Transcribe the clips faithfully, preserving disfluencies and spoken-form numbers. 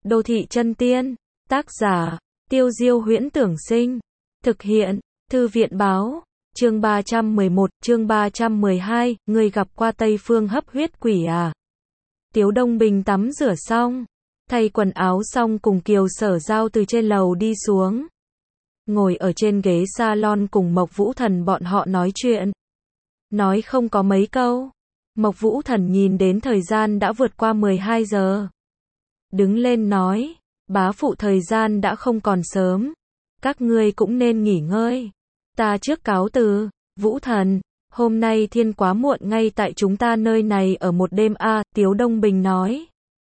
Đô thị chân tiên, tác giả, Tiêu Diêu Huyễn Tưởng Sinh, thực hiện, Thư viện Báo, chương ba trăm mười một, chương ba trăm mười hai, người gặp qua Tây Phương hấp huyết quỷ à? Tiếu Đông Bình tắm rửa xong, thay quần áo xong cùng Kiều Sở Giao từ trên lầu đi xuống. Ngồi ở trên ghế salon cùng Mộc Vũ Thần bọn họ nói chuyện. Nói không có mấy câu. Mộc Vũ Thần nhìn đến thời gian đã vượt qua mười hai giờ. Đứng lên nói, bá phụ thời gian đã không còn sớm. Các ngươi cũng nên nghỉ ngơi. Ta trước cáo từ, Vũ Thần, hôm nay thiên quá muộn ngay tại chúng ta nơi này ở một đêm a, à, Tiếu Đông Bình nói.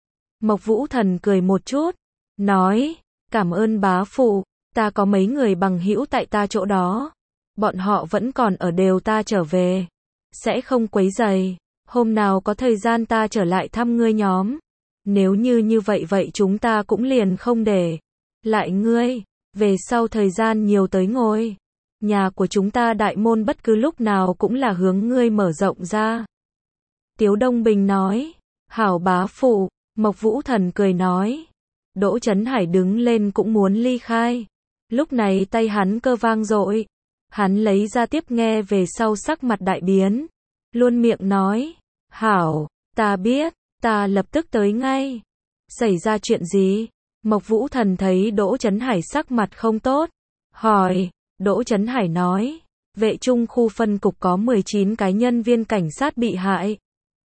Mộc Vũ Thần cười một chút, nói, cảm ơn bá phụ, ta có mấy người bằng hữu tại ta chỗ đó. Bọn họ vẫn còn ở đều ta trở về. Sẽ không quấy rầy, hôm nào có thời gian ta trở lại thăm ngươi nhóm. Nếu như như vậy vậy chúng ta cũng liền không để lại ngươi, về sau thời gian nhiều tới ngồi. Nhà của chúng ta đại môn bất cứ lúc nào cũng là hướng ngươi mở rộng ra. Tiếu Đông Bình nói, hảo bá phụ, Mộc Vũ Thần cười nói. Đỗ Chấn Hải đứng lên cũng muốn ly khai. Lúc này tay hắn cơ vang dội. Hắn lấy ra tiếp nghe về sau sắc mặt đại biến. Luôn miệng nói, hảo, ta biết, ta lập tức tới ngay. Xảy ra chuyện gì? Mộc Vũ Thần thấy Đỗ Chấn Hải sắc mặt không tốt. Hỏi, Đỗ Chấn Hải nói, vệ trung khu phân cục có mười chín cái nhân viên cảnh sát bị hại.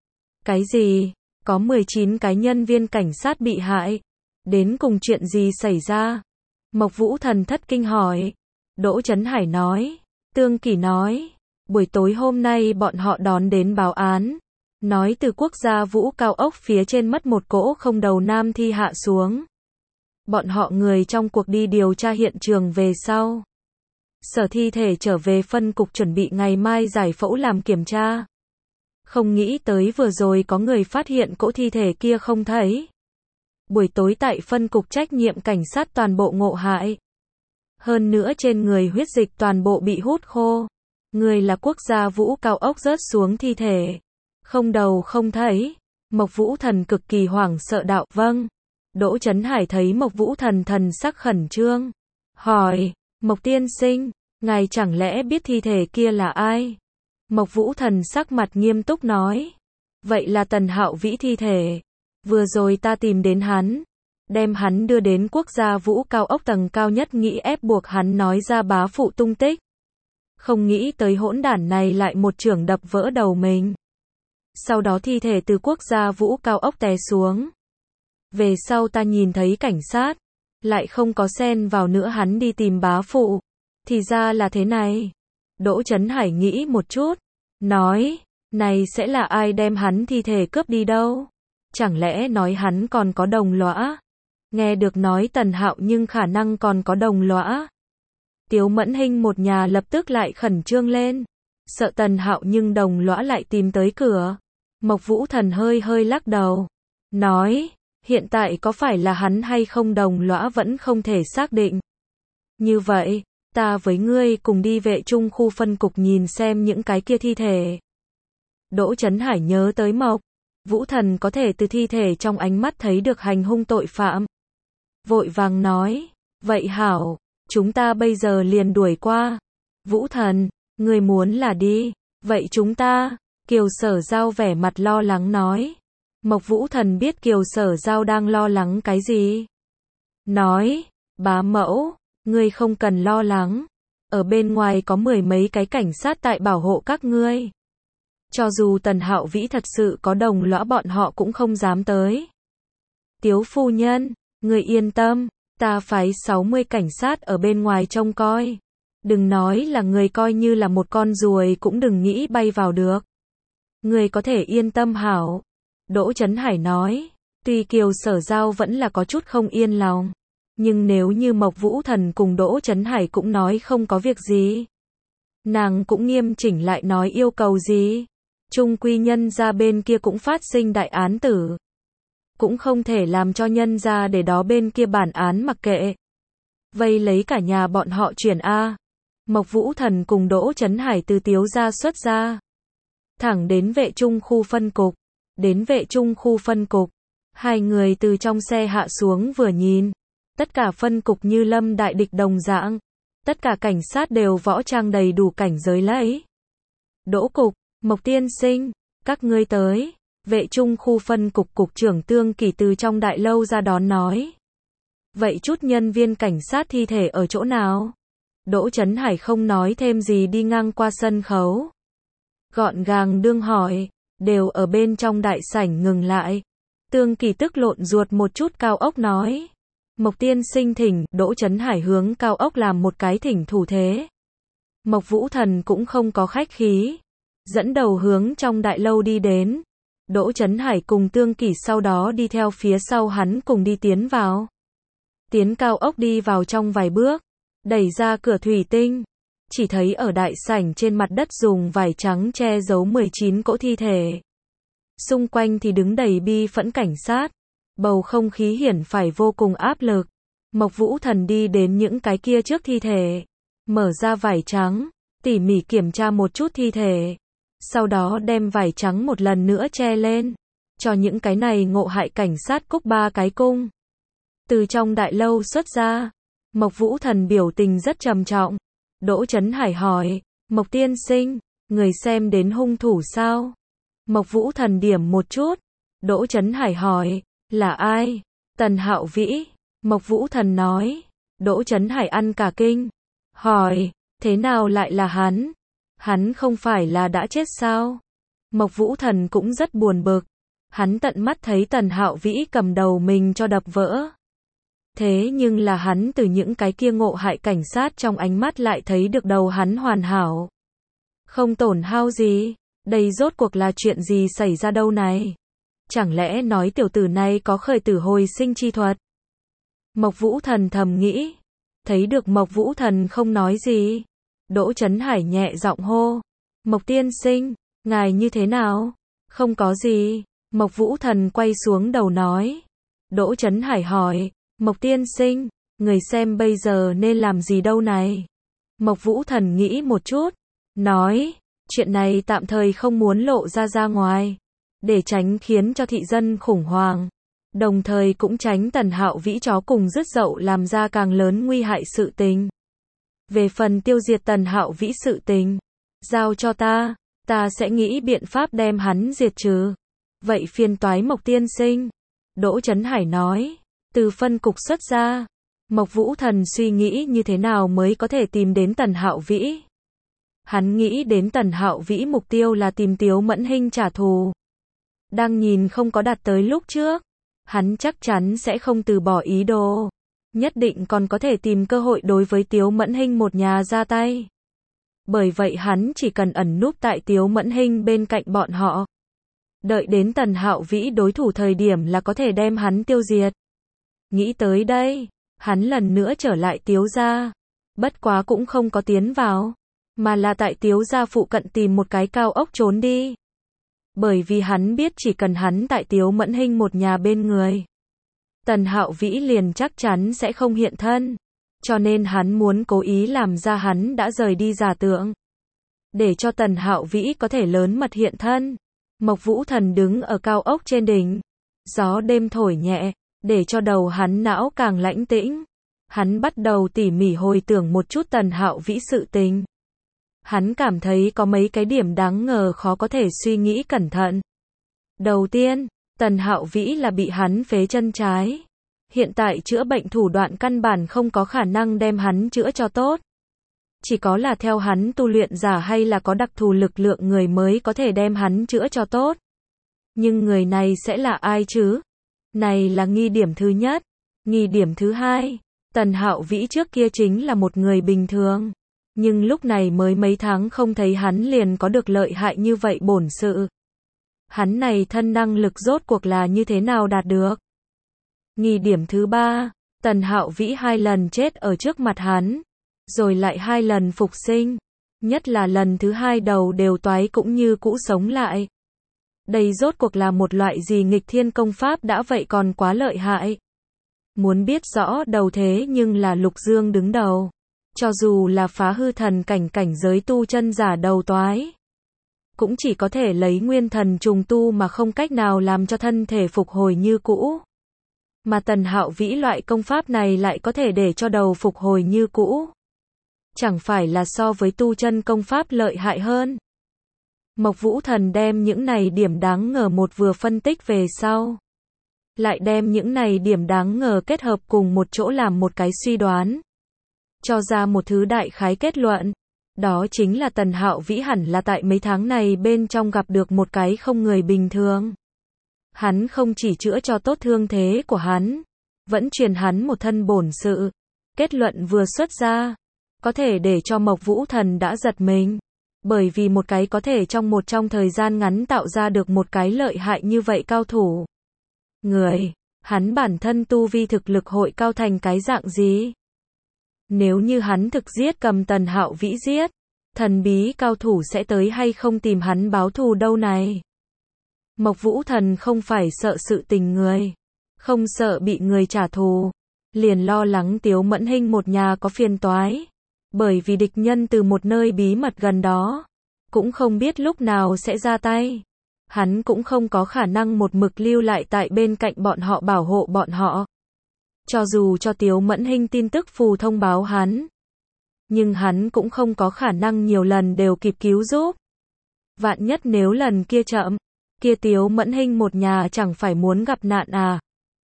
Cái gì? Có mười chín cái nhân viên cảnh sát bị hại? Đến cùng chuyện gì xảy ra? Mộc Vũ Thần thất kinh hỏi. Đỗ Chấn Hải nói, Tương Kỳ nói, buổi tối hôm nay bọn họ đón đến báo án. Nói từ quốc gia Vũ cao ốc phía trên mất một cỗ không đầu nam thi hạ xuống. Bọn họ người trong cuộc đi điều tra hiện trường về sau. Sở thi thể trở về phân cục chuẩn bị ngày mai giải phẫu làm kiểm tra. Không nghĩ tới vừa rồi có người phát hiện cỗ thi thể kia không thấy. Buổi tối tại phân cục trách nhiệm cảnh sát toàn bộ ngộ hại. Hơn nữa trên người huyết dịch toàn bộ bị hút khô. Người là quốc gia Vũ cao ốc rớt xuống thi thể. Không đầu không thấy. Mộc Vũ Thần cực kỳ hoảng sợ đạo, vâng. Đỗ Chấn Hải thấy Mộc Vũ Thần thần sắc khẩn trương. Hỏi, Mộc tiên sinh, ngài chẳng lẽ biết thi thể kia là ai? Mộc Vũ Thần sắc mặt nghiêm túc nói. Vậy là Tần Hạo Vĩ thi thể. Vừa rồi ta tìm đến hắn. Đem hắn đưa đến quốc gia Vũ cao ốc tầng cao nhất nghĩ ép buộc hắn nói ra bá phụ tung tích. Không nghĩ tới hỗn đản này lại một chưởng đập vỡ đầu mình. Sau đó thi thể từ quốc gia Vũ cao ốc té xuống. Về sau ta nhìn thấy cảnh sát. Lại không có xen vào nữa hắn đi tìm bá phụ. Thì ra là thế này. Đỗ Chấn Hải nghĩ một chút. Nói, này sẽ là ai đem hắn thi thể cướp đi đâu? Chẳng lẽ nói hắn còn có đồng lõa? Nghe được nói Tần Hạo nhưng khả năng còn có đồng lõa. Tiếu Mẫn Hinh một nhà lập tức lại khẩn trương lên. Sợ Tần Hạo nhưng đồng lõa lại tìm tới cửa. Mộc Vũ Thần hơi hơi lắc đầu. Nói, hiện tại có phải là hắn hay không đồng lõa vẫn không thể xác định. Như vậy, ta với ngươi cùng đi vệ trung khu phân cục nhìn xem những cái kia thi thể. Đỗ Chấn Hải nhớ tới Mộc Vũ Thần có thể từ thi thể trong ánh mắt thấy được hành hung tội phạm. Vội vàng nói, vậy hảo, chúng ta bây giờ liền đuổi qua. Vũ Thần, ngươi muốn là đi, vậy chúng ta, Kiều Sở Giao vẻ mặt lo lắng nói. Mộc Vũ Thần biết Kiều Sở Giao đang lo lắng cái gì. Nói, bá mẫu, ngươi không cần lo lắng. Ở bên ngoài có mười mấy cái cảnh sát tại bảo hộ các ngươi. Cho dù Tần Hạo Vĩ thật sự có đồng lõa bọn họ cũng không dám tới. Tiếu phu nhân, ngươi yên tâm, ta phái sáu mươi cảnh sát ở bên ngoài trông coi. Đừng nói là người coi như là một con ruồi cũng đừng nghĩ bay vào được. Ngươi có thể yên tâm hảo. Đỗ Chấn Hải nói, tuy Kiều Sở Giao vẫn là có chút không yên lòng. Nhưng nếu như Mộc Vũ Thần cùng Đỗ Chấn Hải cũng nói không có việc gì. Nàng cũng nghiêm chỉnh lại nói yêu cầu gì. Trung quy nhân gia bên kia cũng phát sinh đại án tử. Cũng không thể làm cho nhân gia để đó bên kia bản án mặc kệ. Vây lấy cả nhà bọn họ chuyển A. Mộc Vũ Thần cùng Đỗ Chấn Hải từ Tiếu gia xuất ra. Thẳng đến vệ trung khu phân cục. Đến vệ trung khu phân cục. Hai người từ trong xe hạ xuống vừa nhìn. Tất cả phân cục như lâm đại địch đồng dạng. Tất cả cảnh sát đều võ trang đầy đủ cảnh giới lấy. Đỗ cục, Mộc tiên sinh, các ngươi tới. Vệ trung khu phân cục cục trưởng Tương Kỳ từ trong đại lâu ra đón nói. Vậy chút nhân viên cảnh sát thi thể ở chỗ nào? Đỗ Chấn Hải không nói thêm gì đi ngang qua sân khấu. Gọn gàng đương hỏi, đều ở bên trong đại sảnh ngừng lại. Tương Kỳ tức lộn ruột một chút Cao Ốc nói. Mộc tiên sinh thỉnh, Đỗ Chấn Hải hướng Cao Ốc làm một cái thỉnh thủ thế. Mộc Vũ Thần cũng không có khách khí. Dẫn đầu hướng trong đại lâu đi đến. Đỗ Chấn Hải cùng Tương Kỳ sau đó đi theo phía sau hắn cùng đi tiến vào. Tiến Cao Ốc đi vào trong vài bước. Đẩy ra cửa thủy tinh. Chỉ thấy ở đại sảnh trên mặt đất dùng vải trắng che giấu mười chín cỗ thi thể. Xung quanh thì đứng đầy bi phẫn cảnh sát. Bầu không khí hiển phải vô cùng áp lực. Mộc Vũ Thần đi đến những cái kia trước thi thể. Mở ra vải trắng. Tỉ mỉ kiểm tra một chút thi thể. Sau đó đem vải trắng một lần nữa che lên. Cho những cái này ngộ hại cảnh sát cúc ba cái cung. Từ trong đại lâu xuất ra. Mộc Vũ Thần biểu tình rất trầm trọng. Đỗ Chấn Hải hỏi. Mộc tiên sinh, người xem đến hung thủ sao? Mộc Vũ Thần điểm một chút. Đỗ Chấn Hải hỏi. Là ai? Tần Hạo Vĩ. Mộc Vũ Thần nói. Đỗ Chấn Hải ăn cả kinh. Hỏi. Thế nào lại là hắn? Hắn không phải là đã chết sao? Mộc Vũ Thần cũng rất buồn bực. Hắn tận mắt thấy Tần Hạo Vĩ cầm đầu mình cho đập vỡ. Thế nhưng là hắn từ những cái kia ngộ hại cảnh sát trong ánh mắt lại thấy được đầu hắn hoàn hảo. Không tổn hao gì. Đây rốt cuộc là chuyện gì xảy ra đâu này? Chẳng lẽ nói tiểu tử này có khởi tử hồi sinh chi thuật? Mộc Vũ Thần thầm nghĩ. Thấy được Mộc Vũ Thần không nói gì. Đỗ Chấn Hải nhẹ giọng hô. Mộc tiên sinh, ngài như thế nào? Không có gì. Mộc Vũ Thần quay xuống đầu nói. Đỗ Chấn Hải hỏi. Mộc tiên sinh, người xem bây giờ nên làm gì đâu này? Mộc Vũ Thần nghĩ một chút. Nói, chuyện này tạm thời không muốn lộ ra ra ngoài. Để tránh khiến cho thị dân khủng hoảng. Đồng thời cũng tránh Tần Hạo Vĩ chó cùng rứt dậu làm ra càng lớn nguy hại sự tình. Về phần tiêu diệt Tần Hạo Vĩ sự tình, giao cho ta, ta sẽ nghĩ biện pháp đem hắn diệt trừ. Vậy phiền toái Mộc tiên sinh. Đỗ Chấn Hải nói, từ phân cục xuất ra. Mộc Vũ Thần suy nghĩ như thế nào mới có thể tìm đến Tần Hạo Vĩ. Hắn nghĩ đến Tần Hạo Vĩ mục tiêu là tìm Tiếu Mẫn Hinh trả thù. Đang nhìn không có đạt tới lúc trước, hắn chắc chắn sẽ không từ bỏ ý đồ. Nhất định còn có thể tìm cơ hội đối với Tiếu Mẫn Hinh một nhà ra tay. Bởi vậy hắn chỉ cần ẩn núp tại Tiếu Mẫn Hinh bên cạnh bọn họ. Đợi đến Tần Hạo Vĩ đối thủ thời điểm là có thể đem hắn tiêu diệt. Nghĩ tới đây, hắn lần nữa trở lại Tiếu gia. Bất quá cũng không có tiến vào, mà là tại Tiếu gia phụ cận tìm một cái cao ốc trốn đi. Bởi vì hắn biết chỉ cần hắn tại Tiếu Mẫn Hinh một nhà bên người, Tần Hạo Vĩ liền chắc chắn sẽ không hiện thân. Cho nên hắn muốn cố ý làm ra hắn đã rời đi giả tượng. Để cho Tần Hạo Vĩ có thể lớn mật hiện thân. Mộc Vũ Thần đứng ở cao ốc trên đỉnh. Gió đêm thổi nhẹ, để cho đầu hắn não càng lãnh tĩnh. Hắn bắt đầu tỉ mỉ hồi tưởng một chút Tần Hạo Vĩ sự tình. Hắn cảm thấy có mấy cái điểm đáng ngờ khó có thể suy nghĩ cẩn thận. Đầu tiên, Tần Hạo Vĩ là bị hắn phế chân trái. Hiện tại chữa bệnh thủ đoạn căn bản không có khả năng đem hắn chữa cho tốt. Chỉ có là theo hắn tu luyện giả hay là có đặc thù lực lượng người mới có thể đem hắn chữa cho tốt. Nhưng người này sẽ là ai chứ? Này là nghi điểm thứ nhất. Nghi điểm thứ hai, Tần Hạo Vĩ trước kia chính là một người bình thường. Nhưng lúc này mới mấy tháng không thấy hắn liền có được lợi hại như vậy bổn sự. Hắn này thân năng lực rốt cuộc là như thế nào đạt được? Nghi điểm thứ ba, Tần Hạo Vĩ hai lần chết ở trước mặt hắn, rồi lại hai lần phục sinh, nhất là lần thứ hai đầu đều toái cũng như cũ sống lại. Đây rốt cuộc là một loại gì nghịch thiên công pháp đã vậy còn quá lợi hại. Muốn biết rõ đầu thế nhưng là Lục Dương đứng đầu. Cho dù là phá hư thần cảnh cảnh giới tu chân giả đầu toái, cũng chỉ có thể lấy nguyên thần trùng tu mà không cách nào làm cho thân thể phục hồi như cũ. Mà Tần Hạo Vĩ loại công pháp này lại có thể để cho đầu phục hồi như cũ. Chẳng phải là so với tu chân công pháp lợi hại hơn. Mộc Vũ Thần đem những này điểm đáng ngờ một vừa phân tích về sau. Lại đem những này điểm đáng ngờ kết hợp cùng một chỗ làm một cái suy đoán. Cho ra một thứ đại khái kết luận. Đó chính là Tần Hạo Vĩ hẳn là tại mấy tháng này bên trong gặp được một cái không người bình thường. Hắn không chỉ chữa cho tốt thương thế của hắn, vẫn truyền hắn một thân bổn sự. Kết luận vừa xuất ra, có thể để cho Mộc Vũ Thần đã giật mình. Bởi vì một cái có thể trong một trong thời gian ngắn tạo ra được một cái lợi hại như vậy cao thủ. Người, hắn bản thân tu vi thực lực hội cao thành cái dạng gì? Nếu như hắn thực giết cầm Tần Hạo Vĩ giết, thần bí cao thủ sẽ tới hay không tìm hắn báo thù đâu này? Mộc Vũ Thần không phải sợ sự tình người, không sợ bị người trả thù, liền lo lắng Tiếu Mẫn Hinh một nhà có phiền toái, bởi vì địch nhân từ một nơi bí mật gần đó, cũng không biết lúc nào sẽ ra tay. Hắn cũng không có khả năng một mực lưu lại tại bên cạnh bọn họ bảo hộ bọn họ. Cho dù cho Tiếu Mẫn Hinh tin tức phù thông báo hắn, nhưng hắn cũng không có khả năng nhiều lần đều kịp cứu giúp. Vạn nhất nếu lần kia chậm, kia Tiếu Mẫn Hinh một nhà chẳng phải muốn gặp nạn à.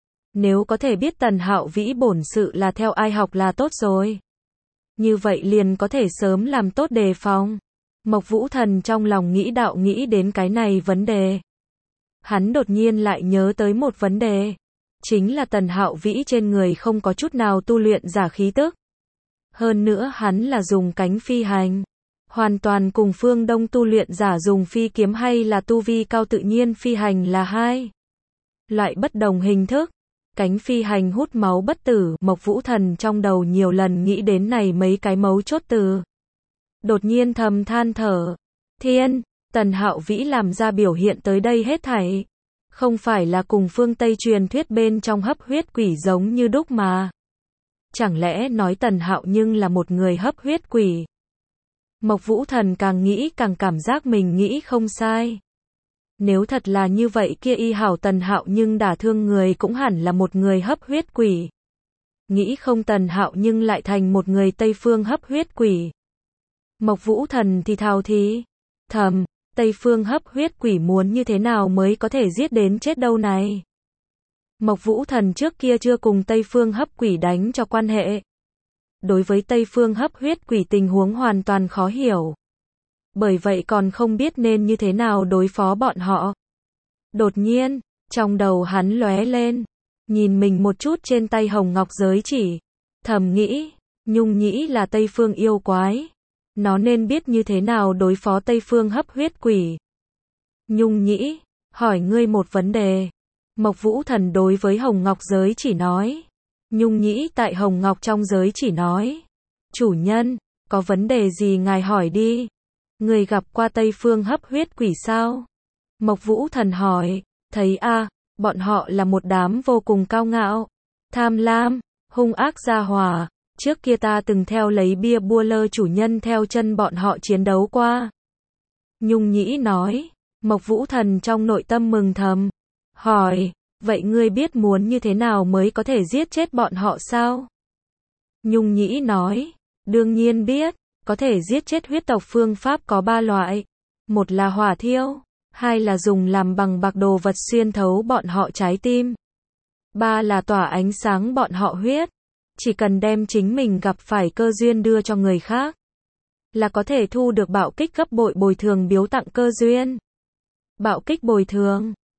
Nếu có thể biết Tần Hạo Vĩ bổn sự là theo ai học là tốt rồi. Như vậy liền có thể sớm làm tốt đề phòng. Mộc Vũ Thần trong lòng nghĩ đạo nghĩ đến cái này vấn đề. Hắn đột nhiên lại nhớ tới một vấn đề. Chính là Tần Hạo Vĩ trên người không có chút nào tu luyện giả khí tức. Hơn nữa hắn là dùng cánh phi hành. Hoàn toàn cùng phương Đông tu luyện giả dùng phi kiếm hay là tu vi cao tự nhiên phi hành là hai loại bất đồng hình thức. Cánh phi hành hút máu bất tử, Mộc Vũ Thần trong đầu nhiều lần nghĩ đến này mấy cái mấu chốt từ. Đột nhiên thầm than thở. Thiên, Tần Hạo Vĩ làm ra biểu hiện tới đây hết thảy. Không phải là cùng phương Tây truyền thuyết bên trong hấp huyết quỷ giống như đúc mà. Chẳng lẽ nói Tần Hạo nhưng là một người hấp huyết quỷ? Mộc Vũ Thần càng nghĩ càng cảm giác mình nghĩ không sai. Nếu thật là như vậy kia y hảo Tần Hạo nhưng đả thương người cũng hẳn là một người hấp huyết quỷ. Nghĩ không Tần Hạo nhưng lại thành một người Tây phương hấp huyết quỷ. Mộc Vũ Thần thì thào thí. Thầm, Tây phương hấp huyết quỷ muốn như thế nào mới có thể giết đến chết đâu này? Mộc Vũ Thần trước kia chưa cùng Tây phương hấp quỷ đánh cho quan hệ. Đối với Tây phương hấp huyết quỷ tình huống hoàn toàn khó hiểu. Bởi vậy còn không biết nên như thế nào đối phó bọn họ. Đột nhiên, trong đầu hắn lóe lên, nhìn mình một chút trên tay hồng ngọc giới chỉ. Thầm nghĩ, Nhung Nhĩ là Tây phương yêu quái. Nó nên biết như thế nào đối phó Tây phương hấp huyết quỷ. Nhung Nhĩ, hỏi ngươi một vấn đề. Mộc Vũ Thần đối với hồng ngọc giới chỉ nói. Nhung Nhĩ tại hồng ngọc trong giới chỉ nói. Chủ nhân, có vấn đề gì ngài hỏi đi. Người gặp qua Tây phương hấp huyết quỷ sao? Mộc Vũ Thần hỏi. Thấy a, à, bọn họ là một đám vô cùng cao ngạo, tham lam, hung ác gia hỏa. Trước kia ta từng theo lấy bia bua lơ chủ nhân theo chân bọn họ chiến đấu qua. Nhung Nhĩ nói. Mộc Vũ Thần trong nội tâm mừng thầm. Hỏi, vậy ngươi biết muốn như thế nào mới có thể giết chết bọn họ sao? Nhung Nhĩ nói. Đương nhiên biết, có thể giết chết huyết tộc phương pháp có ba loại. Một là hỏa thiêu, hai là dùng làm bằng bạc đồ vật xuyên thấu bọn họ trái tim. Ba là tỏa ánh sáng bọn họ huyết. Chỉ cần đem chính mình gặp phải cơ duyên đưa cho người khác, là có thể thu được bạo kích gấp bội bồi thường biếu tặng cơ duyên. Bạo kích bồi thường,